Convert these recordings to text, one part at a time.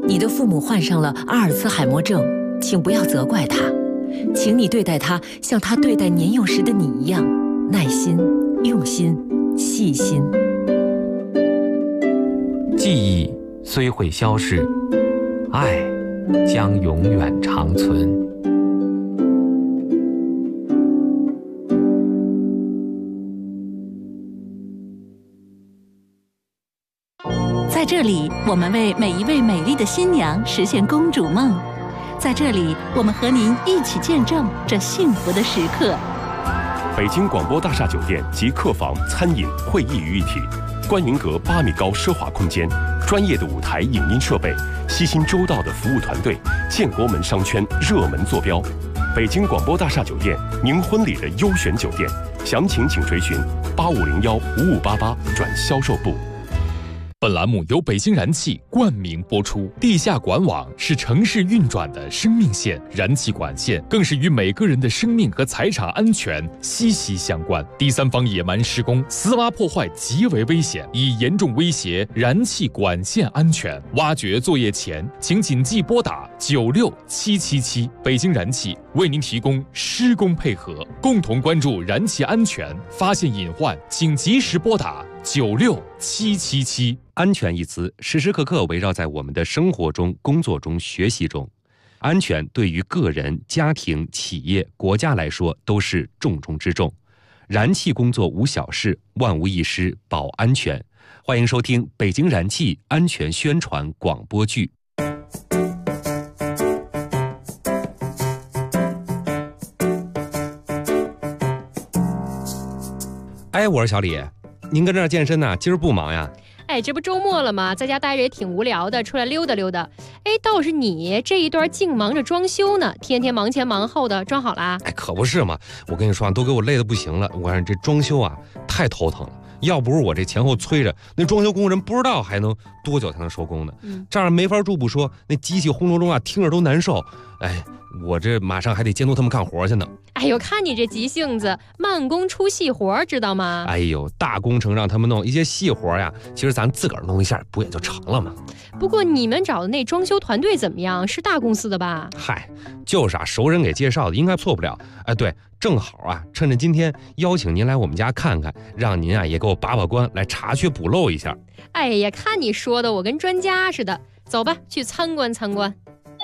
你的父母患上了阿尔茨海默症，请不要责怪他，请你对待他像他对待年幼时的你一样，耐心、用心、细心。 记忆虽会消逝，爱将永远长存。 在这里，我们为每一位美丽的新娘实现公主梦。在这里，我们和您一起见证这幸福的时刻。 北京广播大厦酒店集客房、餐饮、会议于一体，观云阁8米高奢华空间，专业的舞台影音设备，悉心周到的服务团队，建国门商圈热门坐标。北京广播大厦酒店，您婚礼的优选酒店，详情请垂询8501-5588转销售部。 本栏目由北京燃气冠名播出。地下管网是城市运转的生命线，燃气管线更是与每个人的生命和财产安全息息相关。第三方野蛮施工、私挖破坏极为危险，已严重威胁燃气管线安全。挖掘作业前，请谨记拨打96777。北京燃气为您提供施工配合，共同关注燃气安全，发现隐患，请及时拨打96777。 安全一词时时刻刻围绕在我们的生活中、工作中、学习中。安全对于个人、家庭、企业、国家来说都是重中之重。燃气工作无小事，万无一失保安全。欢迎收听北京燃气安全宣传广播剧。哎，我说小李，您跟这儿健身呢？今儿不忙呀？ 哎，这不周末了吗？在家待着也挺无聊的，出来溜达溜达。哎，倒是你这一段净忙着装修呢，天天忙前忙后的，装好啦？ 哎，可不是嘛！我跟你说，都给我累得不行了。我看这装修啊，太头疼了。要不是我这前后催着，那装修工人不知道还能多久才能收工呢。这样没法住不说，那机器轰隆隆啊，听着都难受。哎，我这马上还得监督他们干活去呢。 哎呦，看你这急性子，慢工出细活，知道吗？ 哎呦，大工程让他们弄，一些细活呀，其实咱自个儿弄一下不也就成了吗？ 不过你们找的那装修团队怎么样？是大公司的吧？ 嗨，就是啊，熟人给介绍的，应该错不了。哎，对，正好啊，趁着今天邀请您来我们家看看，让您啊也给我把把关，来查缺补漏一下。 哎呀，看你说的，我跟专家似的。走吧，去参观参观。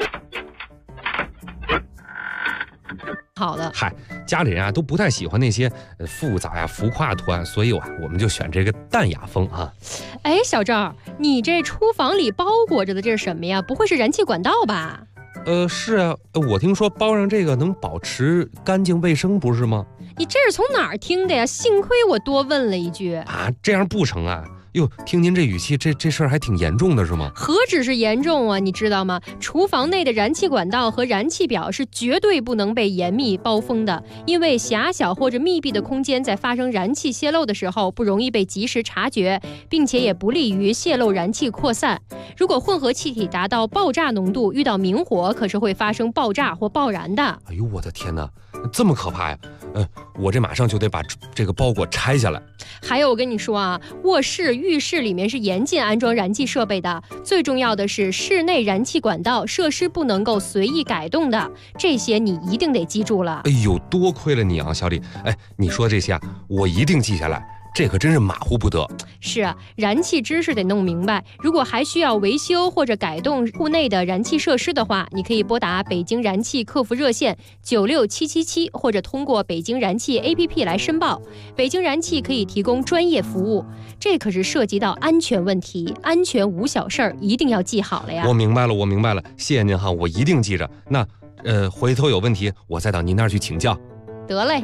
好的。 嗨，家里人啊都不太喜欢那些复杂呀、浮夸图案，所以我们就选这个淡雅风啊。 哎，小赵，你这厨房里包裹着的这是什么呀？不会是燃气管道吧？ 是啊，我听说包上这个能保持干净卫生，不是吗？ 你这是从哪儿听的呀？幸亏我多问了一句啊，这样不成啊。哟，听您这语气，这事儿还挺严重的是吗？ 何止是严重啊，你知道吗？厨房内的燃气管道和燃气表是绝对不能被严密包封的，因为狭小或者密闭的空间在发生燃气泄漏的时候不容易被及时察觉，并且也不利于泄漏燃气扩散。如果混合气体达到爆炸浓度，遇到明火可是会发生爆炸或爆燃的。 哎呦，我的天哪，这么可怕呀！我这马上就得把这个包裹拆下来。 还有我跟你说啊，卧室、浴室里面是严禁安装燃气设备的。最重要的是，室内燃气管道设施不能够随意改动的，这些你一定得记住了。 哎呦，多亏了你啊，小李。哎，你说这些啊，我一定记下来。这可真是马虎不得。 是啊，燃气知识得弄明白。如果还需要维修或者改动户内的燃气设施的话，你可以拨打北京燃气客服热线96777，或者通过北京燃气 APP 来申报。北京燃气可以提供专业服务，这可是涉及到安全问题，安全无小事儿，一定要记好了呀。 我明白了，谢谢您哈，我一定记着。那回头有问题我再到您那儿去请教。 得嘞。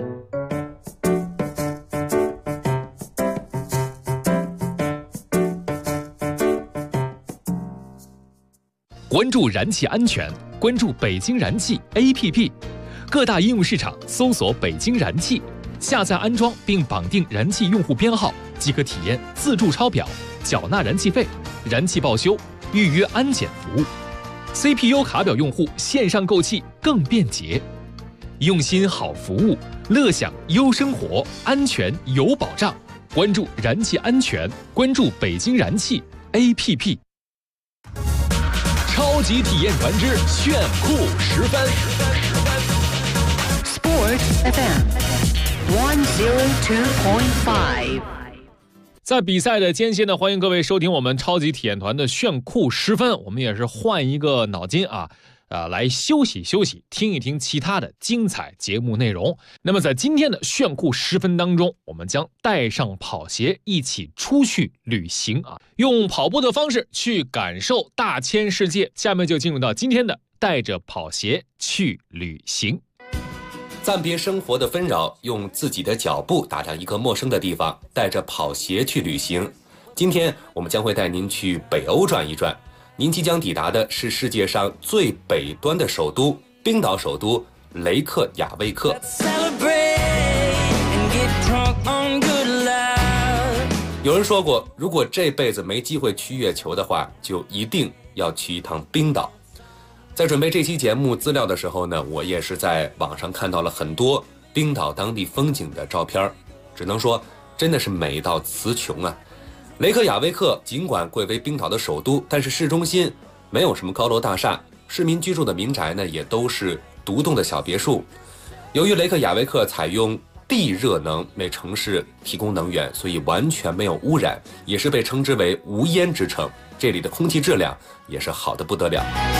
关注燃气安全，关注北京燃气 APP， 各大应用市场搜索北京燃气，下载安装并绑定燃气用户编号，即可体验自助抄表、缴纳燃气费、燃气报修、预约安检服务。CPU 卡表用户线上购气更便捷，用心好服务，乐享优生活，安全有保障。关注燃气安全，关注北京燃气 APP。超级体验团之炫酷10分。 Sport FM 102.5。 在比赛的间歇呢，欢迎各位收听我们超级体验团的炫酷10分。我们也是换一个脑筋来休息休息，听一听其他的精彩节目内容。那么在今天的炫酷10分当中，我们将带上跑鞋一起出去旅行用跑步的方式去感受大千世界。下面就进入到今天的带着跑鞋去旅行。 暂别生活的纷扰，用自己的脚步打量一个陌生的地方，带着跑鞋去旅行。今天我们将会带您去北欧转一转。您即将抵达的是世界上最北端的首都——冰岛首都雷克雅未克。有人说过，如果这辈子没机会去月球的话，就一定要去一趟冰岛。在准备这期节目资料的时候呢，我也是在网上看到了很多冰岛当地风景的照片，只能说真的是美到词穷啊。雷克雅未克尽管贵为冰岛的首都，但是市中心没有什么高楼大厦，市民居住的民宅呢也都是独栋的小别墅。由于雷克雅未克采用地热能为城市提供能源，所以完全没有污染，也是被称之为无烟之城。这里的空气质量也是好得不得了。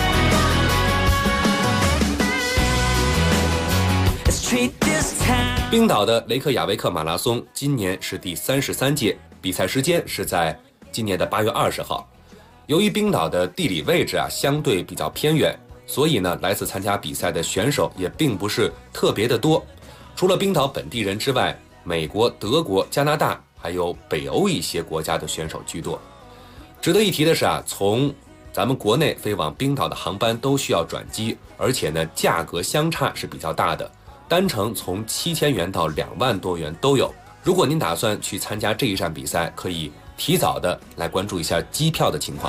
冰岛的雷克雅未克马拉松今年是第33届，比赛时间是在今年的8月20号。由于冰岛的地理位置相对比较偏远，所以呢，来自参加比赛的选手也并不是特别的多。除了冰岛本地人之外，美国、德国、加拿大还有北欧一些国家的选手居多。值得一提的是从咱们国内飞往冰岛的航班都需要转机，而且呢，价格相差是比较大的。单程从7000元到2万多元都有。如果您打算去参加这一站比赛，可以提早的来关注一下机票的情况。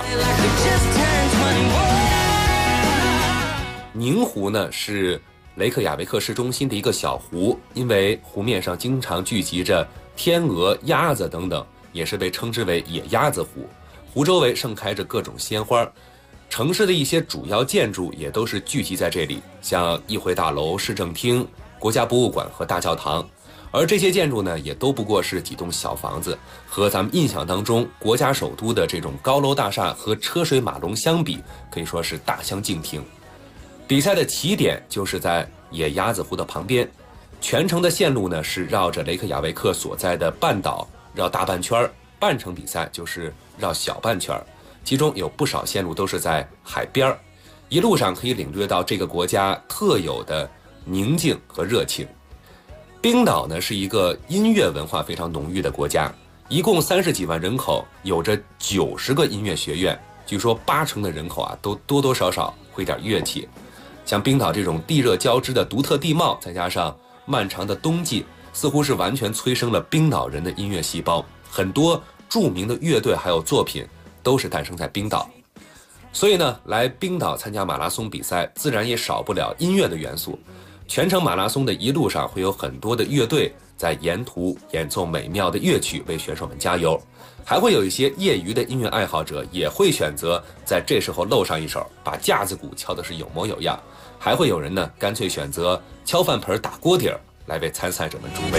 宁湖呢是雷克雅未克市中心的一个小湖，因为湖面上经常聚集着天鹅、鸭子等等，也是被称之为野鸭子湖。湖周围盛开着各种鲜花，城市的一些主要建筑也都是聚集在这里，像议会大楼、市政厅、国家博物馆和大教堂。而这些建筑呢，也都不过是几栋小房子，和咱们印象当中国家首都的这种高楼大厦和车水马龙相比，可以说是大相径庭。比赛的起点就是在野鸭子湖的旁边，全程的线路呢是绕着雷克雅未克所在的半岛绕大半圈，半程比赛就是绕小半圈，其中有不少线路都是在海边，一路上可以领略到这个国家特有的宁静和热情。冰岛呢是一个音乐文化非常浓郁的国家，一共30几万人口，有着90个音乐学院，据说80%的人口都多多少少会点乐器。像冰岛这种地热交织的独特地貌，再加上漫长的冬季，似乎是完全催生了冰岛人的音乐细胞。很多著名的乐队还有作品都是诞生在冰岛。所以呢，来冰岛参加马拉松比赛，自然也少不了音乐的元素。全程马拉松的一路上会有很多的乐队在沿途演奏美妙的乐曲为选手们加油，还会有一些业余的音乐爱好者也会选择在这时候露上一手，把架子鼓敲的是有模有样，还会有人呢干脆选择敲饭盆打锅底儿来为参赛者们助威。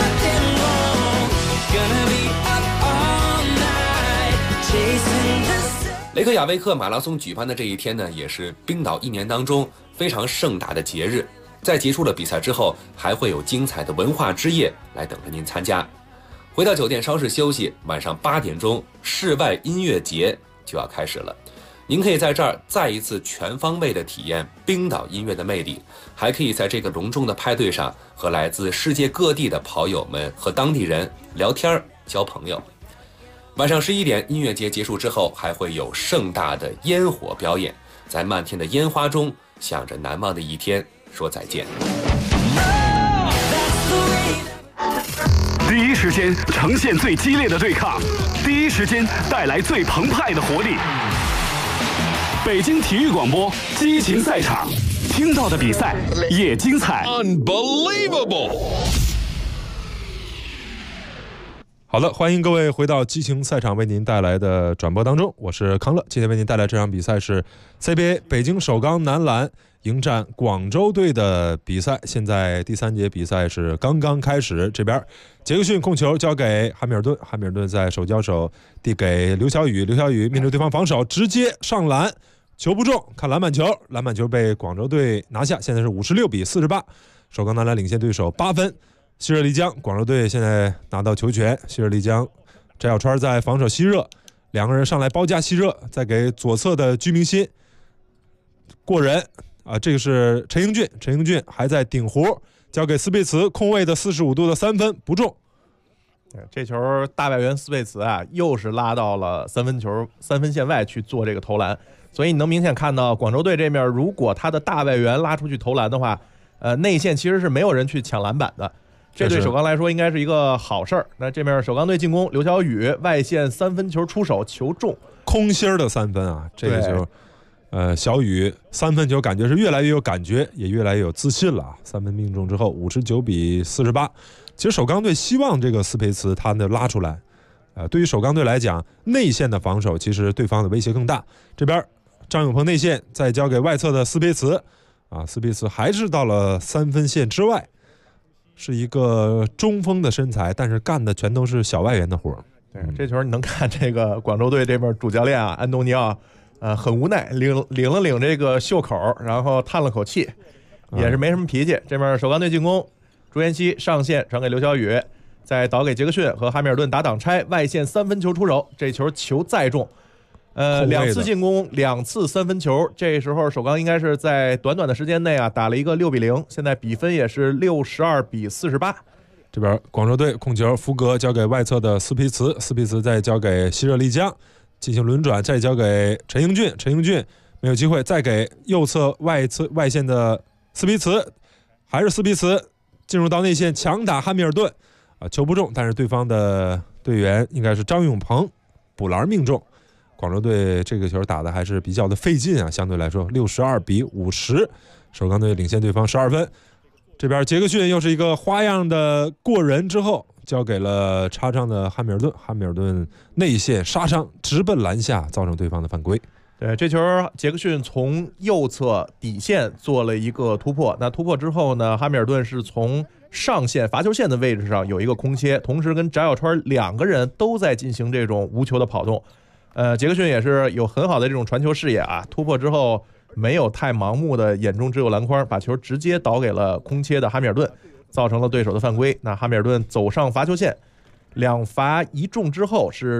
雷克雅未克马拉松举办的这一天呢，也是冰岛一年当中非常盛大的节日。在结束了比赛之后，还会有精彩的文化之夜来等着您参加。回到酒店稍事休息，晚上8点钟，室外音乐节就要开始了。您可以在这儿再一次全方位的体验冰岛音乐的魅力，还可以在这个隆重的派对上和来自世界各地的跑友们和当地人聊天交朋友。晚上11点，音乐节结束之后，还会有盛大的烟火表演，在漫天的烟花中，向着难忘的一天说再见。 第一时间呈现最激烈的对抗，第一时间带来最澎湃的活力。北京体育广播激情赛场，听到的比赛也精彩。 Unbelievable！ 好的，欢迎各位回到激情赛场为您带来的转播当中，我是康乐。今天为您带来这场比赛是 CBA 北京首钢男篮迎战广州队的比赛。现在第3节比赛是刚刚开始，这边杰克逊控球交给汉密尔顿，汉密尔顿在手交手递给刘晓宇，刘晓宇面对对方防守直接上篮，球不中，看篮板球，篮板球被广州队拿下，现在是56-48，首钢男篮领先对手8分。希热丽江，广州队现在拿到球权，希热丽江翟小川在防守希热，两个人上来包夹希热，再给左侧的居明鑫过人啊，这个是陈英俊，陈英俊还在顶弧，交给斯佩茨，空位的45度的3分不中。 这球大外援斯佩茨啊，又是拉到了3分线外去做这个投篮，所以你能明显看到广州队这面，如果他的大外援拉出去投篮的话，内线其实是没有人去抢篮板的。这对首钢来说应该是一个好事儿。那这面首钢队进攻，刘晓宇外线3分球出手，球中，空心的3分啊！这个球，小宇3分球感觉是越来越有感觉，也越来越有自信了。3分命中之后，59-48。其实首钢队希望这个斯佩茨他能拉出来。对于首钢队来讲，内线的防守其实对方的威胁更大。这边张永鹏内线再交给外侧的斯佩茨，斯佩茨还是到了3分线之外。是一个中锋的身材，但是干的全都是小外援的活。 对，这球你能看这个广州队这边主教练啊，安东尼奥，很无奈，领了领这个袖口，然后叹了口气，也是没什么脾气。这边首钢队进攻，朱彦西上线传给刘晓宇，再倒给杰克逊和哈密尔顿打挡拆，外线3分球出手，这球再中。2次进攻，2次3分球。这时候首钢应该是在短短的时间内啊，打了一个6-0，现在比分也是62-48。 这边广州队控球，福格交给外侧的斯皮茨，斯皮茨再交给希热丽江进行轮转，再交给陈英俊，陈英俊没有机会，再给右侧外线的斯皮茨，还是斯皮茨进入到内线强打汉密尔顿，球不中，但是对方的队员应该是张永鹏补篮命中。广州队这个球打的还是比较的费劲啊，相对来说62-50，首钢队领先对方12分。这边杰克逊又是一个花样的过人之后，交给了插上的汉密尔顿，汉密尔顿内线杀伤直奔篮下，造成对方的犯规。 对，这球杰克逊从右侧底线做了一个突破，那突破之后呢，汉密尔顿是从上线罚球线的位置上有一个空切，同时跟翟小川两个人都在进行这种无球的跑动。杰克逊也是有很好的这种传球视野啊，突破之后没有太盲目的眼中只有篮筐，把球直接导给了空切的哈密尔顿，造成了对手的犯规。那哈密尔顿走上罚球线，2罚1中之后是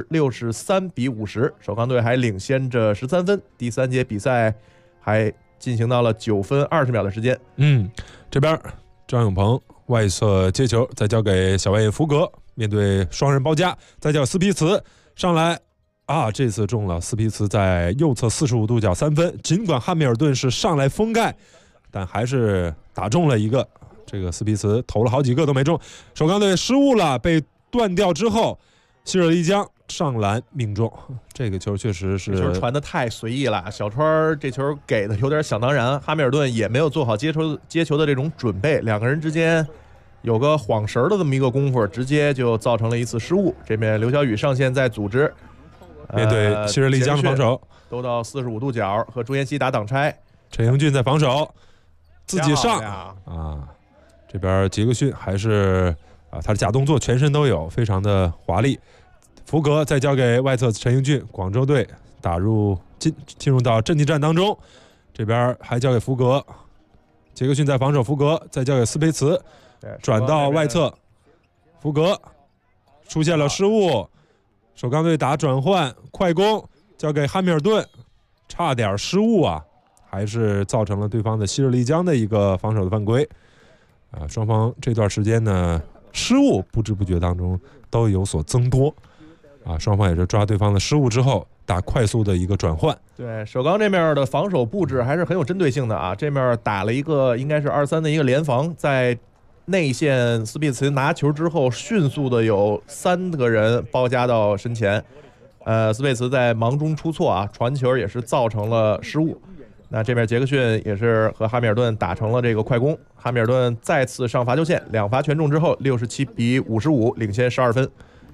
63-50，首钢队还领先着13分。第3节比赛还进行到了9分20秒的时间。 这边张永鹏外侧接球，再交给小外援福格，面对双人包夹，再叫斯皮茨上来。这次中了，斯皮茨在右侧45度角3分，尽管汉密尔顿是上来封盖，但还是打中了一个，这个斯皮茨投了好几个都没中，首钢队失误了，被断掉之后，希热丽江上篮命中，这个球确实是球传的太随意了，小川这球给的有点想当然，哈密尔顿也没有做好接球的这种准备，两个人之间有个晃神的这么一个功夫，直接就造成了一次失误。这边刘晓宇上线在组织， 面对希热丽江的防守， 都到45度角和朱彦西打挡拆， 陈英俊在防守，自己上这边杰克逊还是他的假动作全身都有，非常的华丽。福格再交给外侧陈英俊，广州队进入到阵地战当中，这边还交给福格，杰克逊在防守，福格再交给斯佩茨，转到外侧，福格出现了失误。首钢队打转换快攻，交给汉密尔顿，差点失误还是造成了对方的希热丽江的一个防守的犯规。双方这段时间呢，失误不知不觉当中都有所增多。双方也是抓对方的失误之后，打快速的一个转换。 对，首钢这面的防守布置还是很有针对性的这面打了一个应该是2-3的一个联防，在内线斯皮茨拿球之后，迅速的有3个人包夹到身前，斯佩茨在忙中出错传球也是造成了失误。那这边杰克逊也是和哈密尔顿打成了这个快攻，哈密尔顿再次上罚球线，2罚全中之后67-55，领先12分。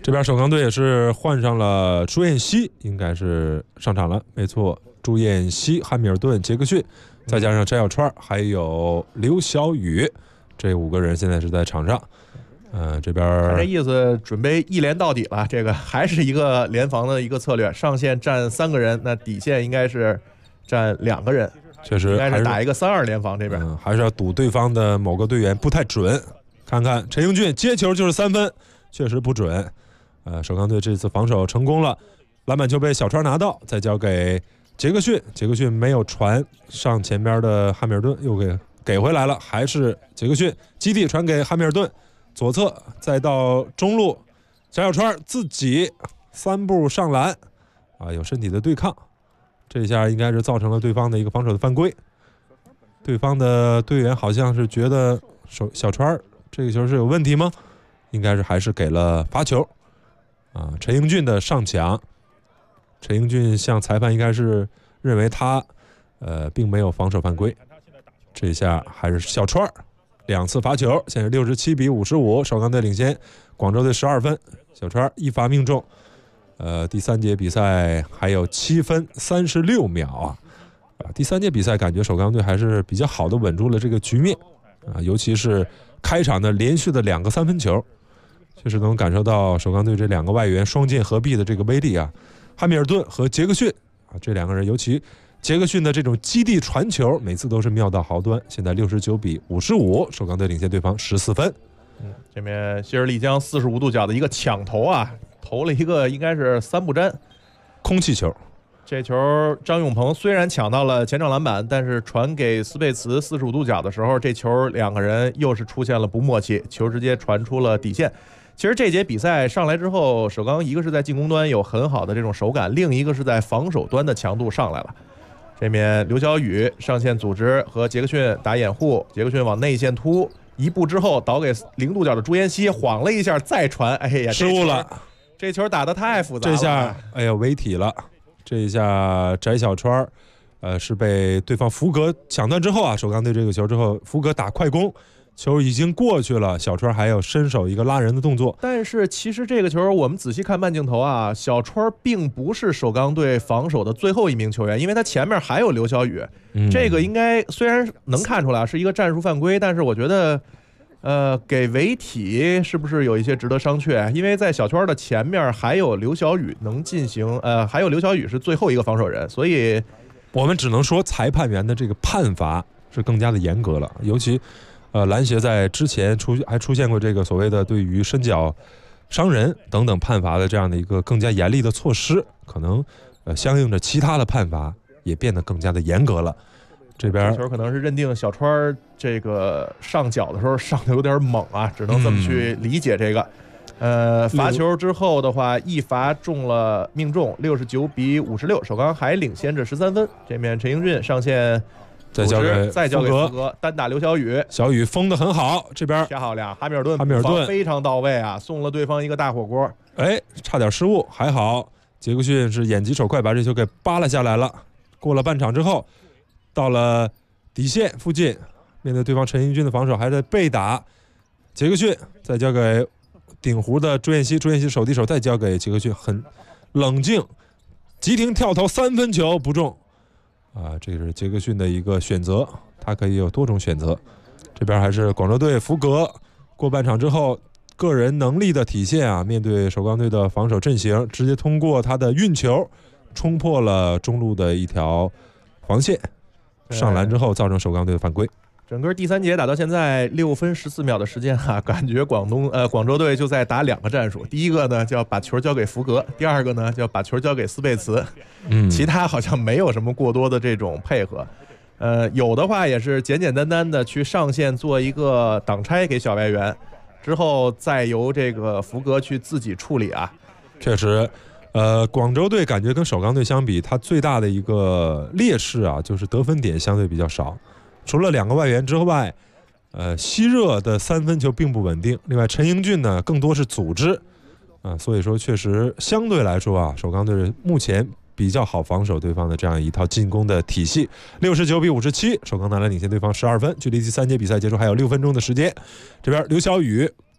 这边首钢队也是换上了朱彦西，应该是上场了，没错，朱彦西、汉密尔顿、杰克逊，再加上翟小川还有刘晓宇，这5个人现在是在场上。这边看这意思准备一连到底了，这个还是一个联防的一个策略，上线站3个人，那底线应该是站2个人， 确实应该是打一个3-2联防这边， 还是要赌对方的某个队员不太准。看看陈英俊接球就是3分，确实不准。首钢队这次防守成功了，篮板球被小川拿到，再交给杰克逊，杰克逊没有传上前边的汉密尔顿，又给回来了，还是杰克逊基地传给汉密尔顿，左侧再到中路，翟小川自己3步上篮，有身体的对抗，这下应该是造成了对方的一个防守的犯规。对方的队员好像是觉得小川这个球是有问题吗？应该是还是给了罚球。陈英俊的上抢，陈英俊向裁判应该是认为他并没有防守犯规，这下还是小川2次罚球，现在67-55，首钢队领先广州队12分，小川一罚命中。第3节比赛还有7分36秒第3节比赛感觉首钢队还是比较好的稳住了这个局面尤其是开场的连续的2个3分球，确实能感受到首钢队这2个外援双剑合璧的这个威力汉密尔顿和杰克逊这2个人，尤其杰克逊的这种基地传球每次都是妙到毫端。现在69-55，首钢队领先对方14分。 这边希尔利江45度角的一个抢投投了一个应该是3不沾空气球。 这球张永鹏虽然抢到了前场篮板，但是传给斯佩茨45度角的时候，这球2个人又是出现了不默契，球直接传出了底线。其实这节比赛上来之后，首钢一个是在进攻端有很好的这种手感，另一个是在防守端的强度上来了。这面刘晓宇上线组织和杰克逊打掩护，杰克逊往内线突1步之后倒给0度角的朱彦西，晃了一下再传，哎呀， 失误了， 这球打得太复杂了， 这下哎呀违体了。这一下翟小川是被对方福格抢断之后首钢队这个球之后，福格打快攻，球已经过去了，小川还要伸手一个拉人的动作。 但是其实这个球我们仔细看慢镜头小川并不是首钢队防守的最后一名球员，因为他前面还有刘晓宇，这个应该虽然能看出来是一个战术犯规，但是我觉得给违体是不是有一些值得商榷？因为在小圈的前面还有刘晓宇能进行，还有刘晓宇是最后一个防守人，所以我们只能说裁判员的这个判罚是更加的严格了。尤其篮协在之前还出现过这个所谓的对于伸脚伤人等等判罚的这样的一个更加严厉的措施，可能相应的其他的判罚也变得更加的严格了。这边球可能是认定小川这个上脚的时候上的有点猛只能这么去理解这个。罚球之后的话，一罚中了命中，69-56，首钢还领先着13分。这面陈英俊上线，再交给福格，单打刘晓宇， 小宇封得很好，这边漂亮，汉密尔顿非常到位送了对方一个大火锅， 差点失误，还好杰克逊是眼疾手快，把这球给扒拉下来了。过了半场之后，到了底线附近，面对对方陈英俊的防守，还在被打。杰克逊再交给顶弧的朱彦西，朱彦西手递手再交给杰克逊，很冷静，急停跳投3分球不中这是杰克逊的一个选择，他可以有多种选择。这边还是广州队福格，过半场之后个人能力的体现面对首钢队的防守阵型，直接通过他的运球冲破了中路的一条防线，上篮之后造成首钢队的犯规。 整个第3节打到现在6分14秒的时间感觉广州队就在打2个战术，第一个呢叫把球交给福格，第二个呢叫把球交给斯佩茨，其他好像没有什么过多的这种配合，有的话也是简简单单的去上线做一个挡拆给小外援，之后再由这个福格去自己处理确实广州队感觉跟首钢队相比，他最大的一个劣势就是得分点相对比较少，除了2个外援之外，希热的3分球并不稳定。另外，陈英俊呢更多是组织，所以说确实相对来说首钢队目前比较好防守对方的这样一套进攻的体系。69-57，首钢男篮领先对方12分。距离第3节比赛结束还有6分钟的时间。这边刘晓宇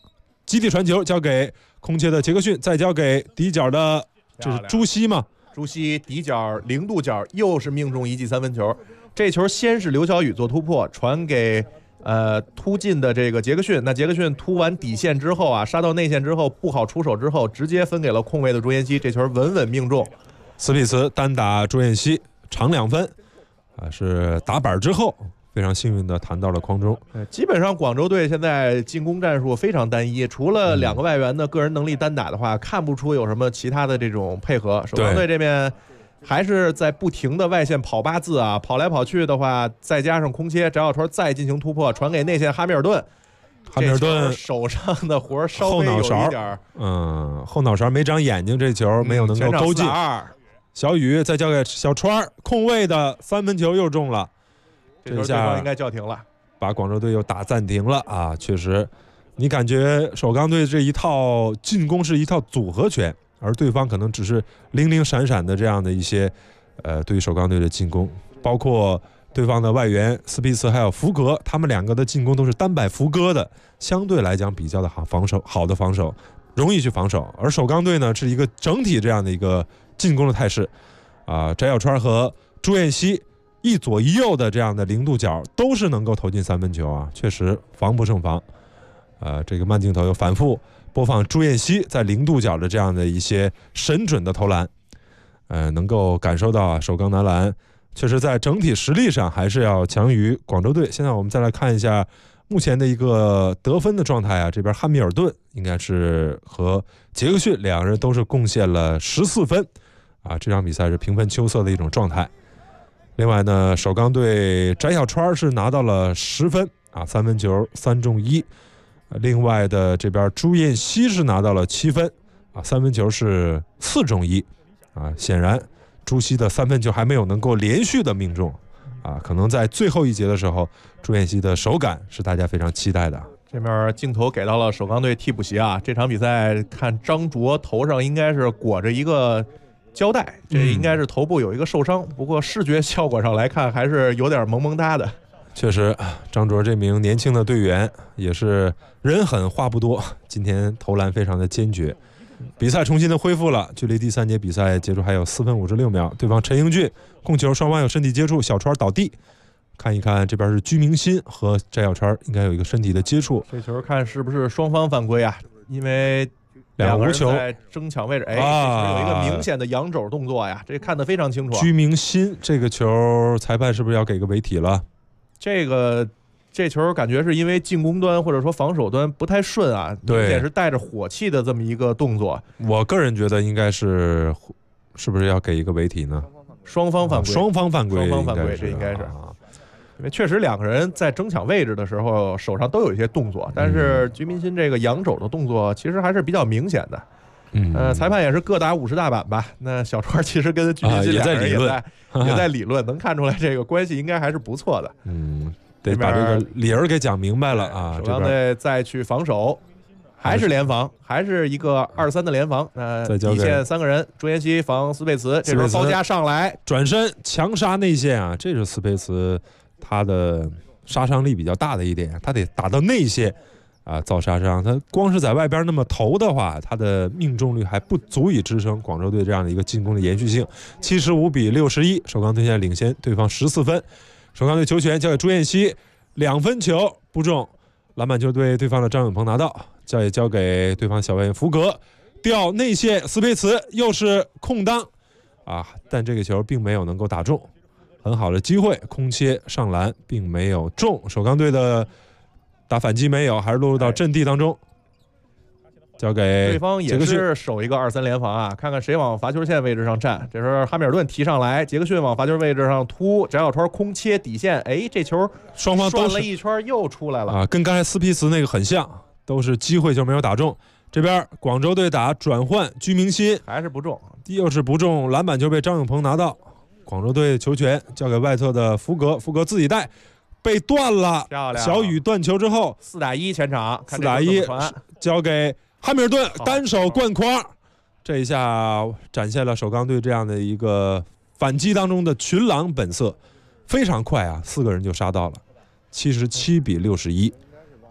集体传球交给空切的杰克逊，再交给底角的这是朱熹嘛？ 朱熹底角0度角又是命中一记3分球。这球先是刘晓宇做突破，传给突进的这个杰克逊。那杰克逊突完底线之后啊，杀到内线之后不好出手之后，直接分给了空位的朱彦西，这球稳稳命中。 斯皮茨单打朱彦西长2分，是打板之后非常幸运的弹到了框中。 基本上广州队现在进攻战术非常单一，除了2个外援的个人能力单打的话，看不出有什么其他的这种配合。首钢队这边还是在不停的外线跑8字啊，跑来跑去的话，再加上空切，翟小川再进行突破，传给内线哈密尔顿。 哈密尔顿手上的活稍微有一点后脑勺没长眼睛，这球没有能够勾进。小雨再交给小川，空位的3分球又中了。 这下应该叫停了， 把广州队又打暂停了啊！确实，你感觉首钢队这一套进攻是一套组合拳，而对方可能只是零零闪闪的这样的一些对于首钢队的进攻，包括对方的外援斯皮茨还有福格，他们2个的进攻都是单摆福格的，相对来讲比较的好的防守，容易去防守。而首钢队呢是一个整体这样的一个进攻的态势啊，翟小川和朱彦西一左一右的这样的0度角都是能够投进3分球啊，确实防不胜防。这个慢镜头又反复播放朱彦西在0度角的这样的一些神准的投篮，能够感受到啊，首钢男篮确实在整体实力上还是要强于广州队。现在我们再来看一下目前的一个得分的状态啊，这边汉密尔顿应该是和杰克逊2人都是贡献了14分啊，这场比赛是平分秋色的一种状态。另外呢，首钢队翟小川是拿到了10分啊，3分球3中1。另外的这边朱彦西是拿到了7分啊，3分球是4中1啊。显然朱熹的3分球还没有能够连续的命中啊，可能在最后一节的时候，朱彦西的手感是大家非常期待的。 这面镜头给到了首钢队替补席啊，这场比赛看张卓头上应该是裹着一个胶带，这应该是头部有一个受伤，不过视觉效果上来看还是有点萌萌哒的。 确实，张卓这名年轻的队员也是人狠话不多，今天投篮非常的坚决。比赛重新的恢复了，距离第3节比赛结束还有4分56秒，对方陈英俊控球，双方有身体接触，小川倒地。看一看这边是居明鑫和翟小川应该有一个身体的接触， 这球看是不是双方犯规啊？因为 2个无球在争抢位置，这有一个明显的扬肘动作呀，这看得非常清楚。 居明鑫这个球，裁判是不是要给个违体了？ 这球感觉是因为进攻端或者说防守端不太顺啊，明显是带着火气的这么一个动作。 我个人觉得应该是不是要给一个违体呢？ 双方犯规， 双方犯规， 这应该是。因为确实2个人在争抢位置的时候手上都有一些动作，但是居明鑫这个扬肘的动作其实还是比较明显的。裁判也是各打50大板吧。那小川其实跟居明鑫2人也在理论，能看出来这个关系应该还是不错的。 得把这个理儿给讲明白了啊。 首钢队再去防守，还是联防，还是一个2-3的联防。底线3个人，朱彦西防斯佩茨，这时候包夹上来， 转身强杀内线啊，这是斯佩茨他的杀伤力比较大的一点，他得打到内线啊造杀伤。他光是在外边那么投的话，他的命中率还不足以支撑广州队这样的一个进攻的延续性。75-61，首钢队现在领先对方14分。首钢队球权交给朱彦西，2分球不中，篮板球对方的张永鹏拿到，交给对方小外援福格，吊内线斯佩茨又是空当啊，但这个球并没有能够打中。很好的机会，空切上篮并没有中，首钢队的打反击没有，还是落入到阵地当中。交给对方也是守一个2-3联防啊，看看谁往罚球线位置上站。这时候哈密尔顿提上来，杰克逊往罚球位置上突，翟小川空切底线，这球双方转了一圈又出来了啊，跟刚才斯皮茨那个很像，都是机会就没有打中。这边广州队打转换，居明鑫还是不中， 又是不中，篮板球被张永鹏拿到。广州队球权交给外侧的福格，福格自己带，被断了。小雨断球之后 4打1全场 ，4打1交给哈密尔顿，单手灌筐，这一下展现了首钢队这样的一个反击当中的群狼本色，非常快啊，4个人就杀到了，77-61。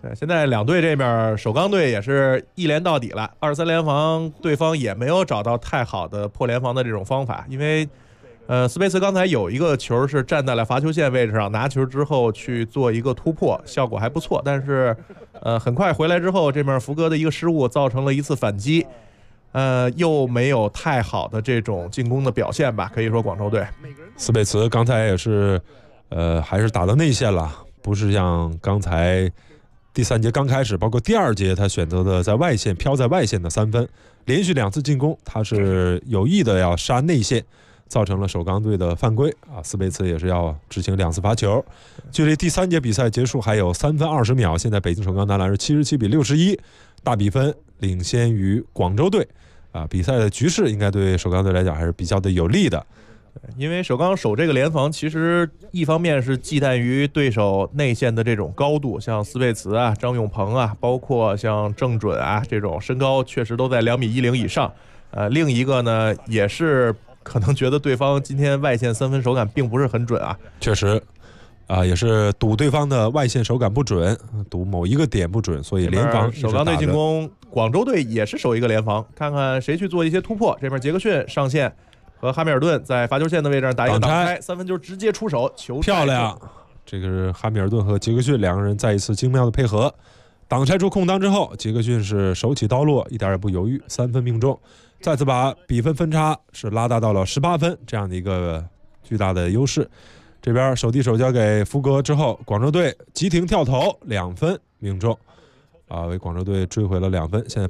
对，现在两队这边首钢队也是一连到底了，2-3联防，对方也没有找到太好的破联防的这种方法，因为斯佩茨刚才有一个球是站在了罚球线位置上，拿球之后去做一个突破，效果还不错，但是很快回来之后，这边福哥的一个失误造成了一次反击，又没有太好的这种进攻的表现吧，可以说广州队斯佩茨刚才也是还是打到内线了，不是像刚才第3节刚开始，包括第2节他选择的在外线飘在外线的3分，连续2次进攻，他是有意的要杀内线，造成了首钢队的犯规啊。斯佩茨也是要执行2次罚球。距离第3节比赛结束还有3分20秒，现在北京首钢男篮是77-61，大比分领先于广州队啊。比赛的局势应该对首钢队来讲还是比较的有利的。 因为首钢守这个联防，其实一方面是忌惮于对手内线的这种高度，像斯佩茨啊、张永鹏啊，包括像郑准啊这种身高确实都在2.10米以上。另一个呢，也是可能觉得对方今天外线3分手感并不是很准啊。 确实，也是赌对方的外线手感不准，赌某一个点不准，所以联防首钢队进攻，广州队也是守一个联防，看看谁去做一些突破。这边杰克逊上线。和哈密尔顿在罚球线的位置上打一个挡拆，3分球直接出手，球漂亮。这个是哈密尔顿和杰克逊2个人再一次精妙的配合，挡拆出空当之后，杰克逊是手起刀落，一点也不犹豫，3分命中，再次把比分分差是拉大到了18分，这样的一个巨大的优势。这边手递手交给福格之后，广州队急停跳投2分命中，为广州队追回了2分，现在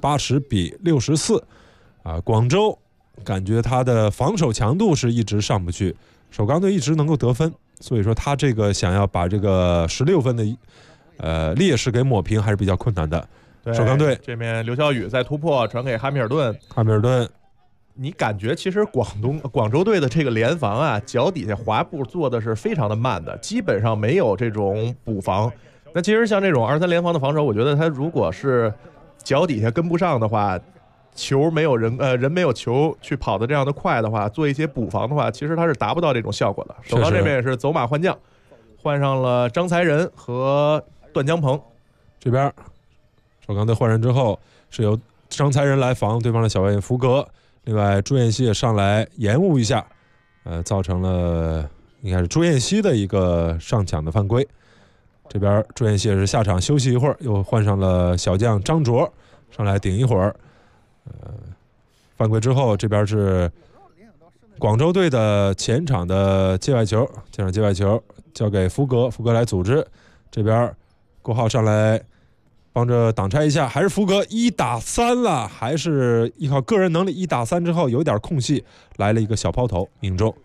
80-64。广州感觉他的防守强度是一直上不去，首钢队一直能够得分，所以说他这个想要把这个16分的劣势给抹平还是比较困难的。首钢队这边刘晓宇在突破传给哈密尔顿，你感觉其实广州队的这个联防啊，脚底下滑步做的是非常的慢的，基本上没有这种补防。那其实像这种2-3联防的防守，我觉得他如果是脚底下跟不上的话，球没有人没有球去跑的这样的快的话，做一些补防的话，其实他是达不到这种效果的。首钢这边也是走马换将，换上了张才仁和段江鹏。 这边首钢队换人之后，是由张才仁来防对方的小外援福格，另外朱彦曦也上来延误一下，造成了应该是朱彦曦的一个上抢的犯规。这边朱彦曦也是下场休息一会儿，又换上了小将张卓上来顶一会儿。犯规之后，这边是广州队的前场的界外球，前场界外球交给福格，福格来组织。这边郭浩上来帮着挡拆一下，还是福格1打3了，还是依靠个人能力1打3之后有点空隙，来了一个小抛投命中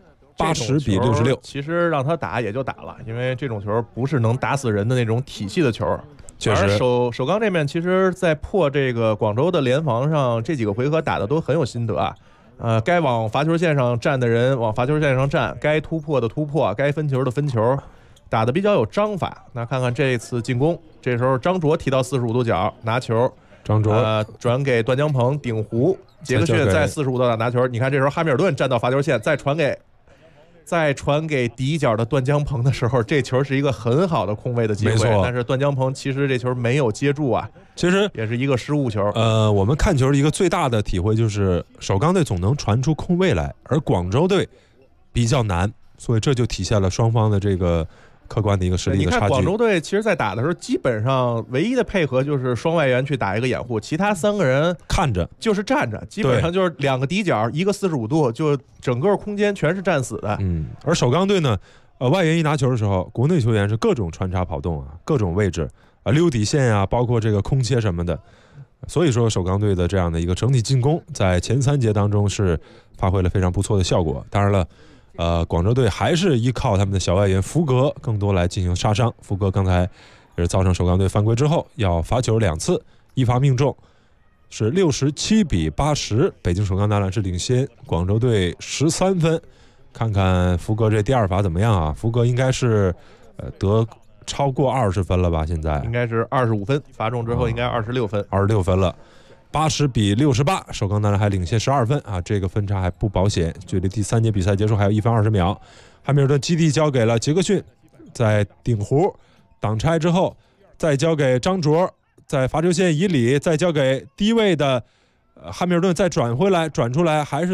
，80-66。 其实让他打也就打了，因为这种球不是能打死人的那种体系的球。 确实， 而首钢这边其实在破这个广州的联防上，这几个回合打的都很有心得啊。该往罚球线上站的人往罚球线上站，该突破的突破，该分球的分球，打得比较有章法。那看看这次进攻，这时候张卓提到45度角拿球， 张卓转给段江鹏顶弧，杰克逊在45度角拿球。你看这时候哈密尔顿站到罚球线，再传给底角的段江鹏的时候，这球是一个很好的空位的机会，但是段江鹏其实这球没有接住啊， 其实也是一个失误球。 我们看球的一个最大的体会就是首钢队总能传出空位来，而广州队比较难，所以这就体现了双方的这个客观的一个实力的差距。 你看广州队其实在打的时候，基本上唯一的配合就是双外援去打一个掩护，其他3个人看着就是站着，基本上就是2个底角，一个45度，就整个空间全是站死的。 而首钢队呢，外援一拿球的时候，国内球员是各种穿插跑动啊，各种位置溜底线啊，包括这个空切什么的。所以说首钢队的这样的一个整体进攻，在前3节当中是发挥了非常不错的效果。当然了。广州队还是依靠他们的小外援福格更多来进行杀伤。福格刚才也是造成首钢队犯规之后要罚球2次，1罚命中，是67-80。北京首钢男篮是领先广州队13分。看看福格这第2罚怎么样啊？福格应该是得超过20分了吧？现在应该是25分，罚中之后应该26分 ，26分了。80-68，首钢男篮还领先12分啊，这个分差还不保险。距离第3节比赛结束还有1分20秒，哈密尔顿基地交给了杰克逊，在顶弧挡拆之后， 再交给张卓，在罚球线以里，再交给低位的汉密尔顿，再转回来，转出来还是